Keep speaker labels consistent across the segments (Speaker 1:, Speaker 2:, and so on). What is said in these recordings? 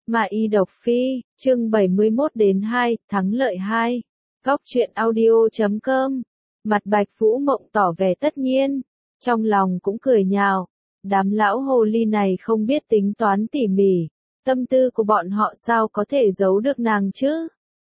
Speaker 1: Mà y độc phi, chương 71-2, thắng lợi 2. Góc truyện audio.com. Mặt Bạch Vũ Mộng tỏ vẻ tất nhiên, trong lòng cũng cười nhạo. Đám lão hồ ly này không biết tính toán tỉ mỉ, tâm tư của bọn họ sao có thể giấu được nàng chứ?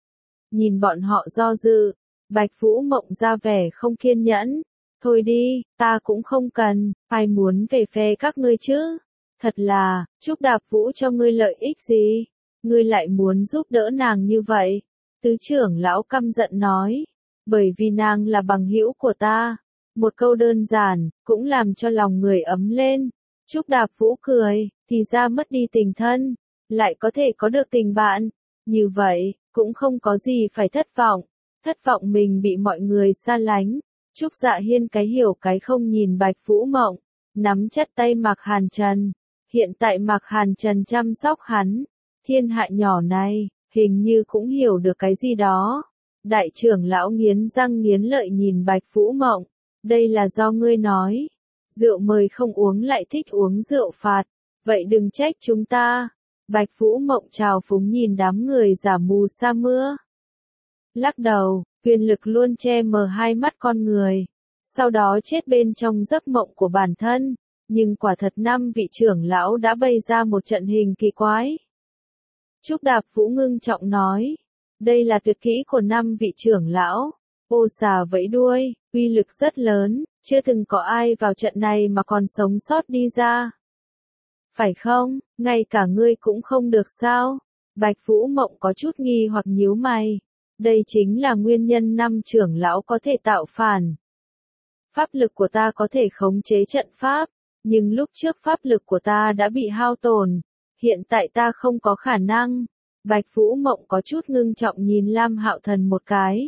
Speaker 1: Nhìn bọn họ do dự, Bạch Vũ Mộng ra vẻ không kiên nhẫn. Thôi đi, ta cũng không cần, ai muốn về phe các ngươi chứ? Thật là, Trúc Đạp Vũ cho ngươi lợi ích gì? Ngươi lại muốn giúp đỡ nàng như vậy? Tứ trưởng lão căm giận nói. Bởi vì nàng là bằng hữu của ta. Một câu đơn giản, cũng làm cho lòng người ấm lên. Trúc Đạp Vũ cười, thì ra mất đi tình thân, lại có thể có được tình bạn. Như vậy, cũng không có gì phải thất vọng. Thất vọng mình bị mọi người xa lánh. Trúc Dạ Hiên cái hiểu cái không nhìn Bạch Vũ Mộng, nắm chặt tay Mạc Hàn Trần. Hiện tại Mạc Hàn Trần chăm sóc hắn, thiên hạ nhỏ này, hình như cũng hiểu được cái gì đó. Đại trưởng lão nghiến răng nghiến lợi nhìn Bạch Vũ Mộng, đây là do ngươi nói, rượu mời không uống lại thích uống rượu phạt, vậy đừng trách chúng ta. Bạch Vũ Mộng trào phúng nhìn đám người giả mù sa mưa. Lắc đầu, quyền lực luôn che mờ hai mắt con người, sau đó chết bên trong giấc mộng của bản thân. Nhưng quả thật năm vị trưởng lão đã bày ra một trận hình kỳ quái. Trúc Đạp Vũ ngưng trọng nói, đây là tuyệt kỹ của năm vị trưởng lão. Ô xà vẫy đuôi, uy lực rất lớn, chưa từng có ai vào trận này mà còn sống sót đi ra. Phải không, ngay cả ngươi cũng không được sao? Bạch Vũ Mộng có chút nghi hoặc nhíu mày. Đây chính là nguyên nhân năm trưởng lão có thể tạo phản. Pháp lực của ta có thể khống chế trận pháp. Nhưng lúc trước pháp lực của ta đã bị hao tổn, hiện tại ta không có khả năng. Bạch Vũ Mộng có chút ngưng trọng nhìn Lam Hạo Thần một cái.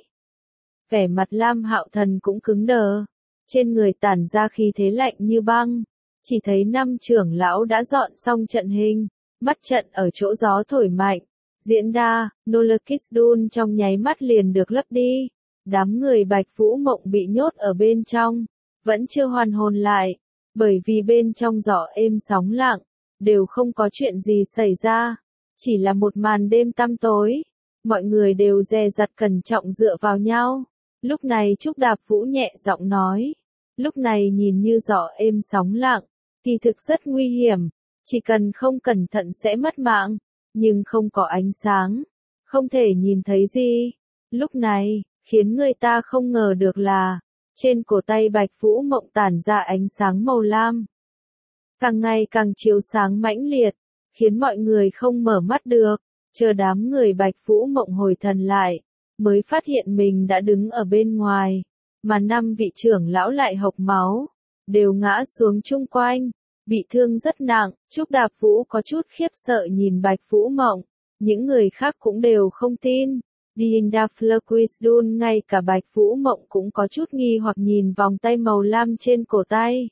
Speaker 1: Vẻ mặt Lam Hạo Thần cũng cứng đờ, trên người tản ra khí thế lạnh như băng. Chỉ thấy năm trưởng lão đã dọn xong trận hình, mắt trận ở chỗ gió thổi mạnh. Diễn đa, Nolakisdun trong nháy mắt liền được lấp đi. Đám người Bạch Vũ Mộng bị nhốt ở bên trong, vẫn chưa hoàn hồn lại. Bởi vì bên trong gió êm sóng lặng, đều không có chuyện gì xảy ra, chỉ là một màn đêm tăm tối, mọi người đều dè dặt cẩn trọng dựa vào nhau. Lúc này Trúc Đạp Vũ nhẹ giọng nói, lúc này nhìn như gió êm sóng lặng, kỳ thực rất nguy hiểm, chỉ cần không cẩn thận sẽ mất mạng, nhưng không có ánh sáng, không thể nhìn thấy gì. Lúc này, khiến người ta không ngờ được là, trên cổ tay Bạch Vũ Mộng tản ra ánh sáng màu lam. Càng ngày càng chiếu sáng mãnh liệt, khiến mọi người không mở mắt được, chờ đám người Bạch Vũ Mộng hồi thần lại, mới phát hiện mình đã đứng ở bên ngoài, mà năm vị trưởng lão lại hộc máu, đều ngã xuống chung quanh, bị thương rất nặng. Trúc Đạp Vũ có chút khiếp sợ nhìn Bạch Vũ Mộng, những người khác cũng đều không tin. Dinda Flakisdun ngay cả Bạch Vũ Mộng cũng có chút nghi hoặc nhìn vòng tay màu lam trên cổ tay.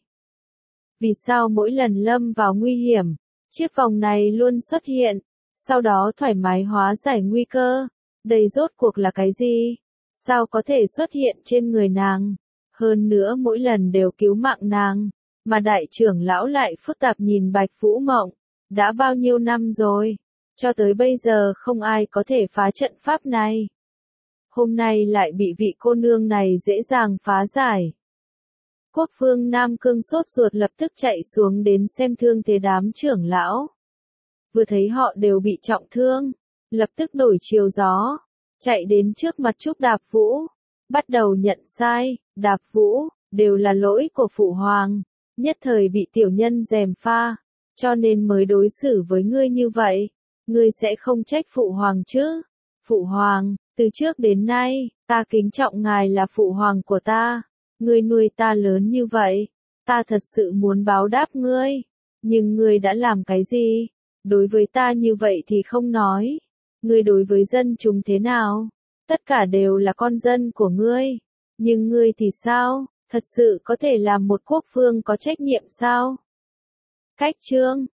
Speaker 1: Vì sao mỗi lần lâm vào nguy hiểm, chiếc vòng này luôn xuất hiện, sau đó thoải mái hóa giải nguy cơ? Đây rốt cuộc là cái gì? Sao có thể xuất hiện trên người nàng? Hơn nữa mỗi lần đều cứu mạng nàng, mà đại trưởng lão lại phức tạp nhìn Bạch Vũ Mộng. Đã bao nhiêu năm rồi? Cho tới bây giờ không ai có thể phá trận pháp này. Hôm nay lại bị vị cô nương này dễ dàng phá giải. Quốc vương Nam Cương sốt ruột lập tức chạy xuống đến xem thương thế đám trưởng lão. Vừa thấy họ đều bị trọng thương, lập tức đổi chiều gió, chạy đến trước mặt Trúc Đạp Vũ, bắt đầu nhận sai. Đạp Vũ, đều là lỗi của phụ hoàng, nhất thời bị tiểu nhân gièm pha, cho nên mới đối xử với ngươi như vậy. Ngươi sẽ không trách phụ hoàng chứ? Phụ hoàng, từ trước đến nay, ta kính trọng ngài là phụ hoàng của ta. Ngươi nuôi ta lớn như vậy, ta thật sự muốn báo đáp ngươi. Nhưng ngươi đã làm cái gì? Đối với ta như vậy thì không nói. Ngươi đối với dân chúng thế nào? Tất cả đều là con dân của ngươi. Nhưng ngươi thì sao? Thật sự có thể làm một quốc vương có trách nhiệm sao? Cách chương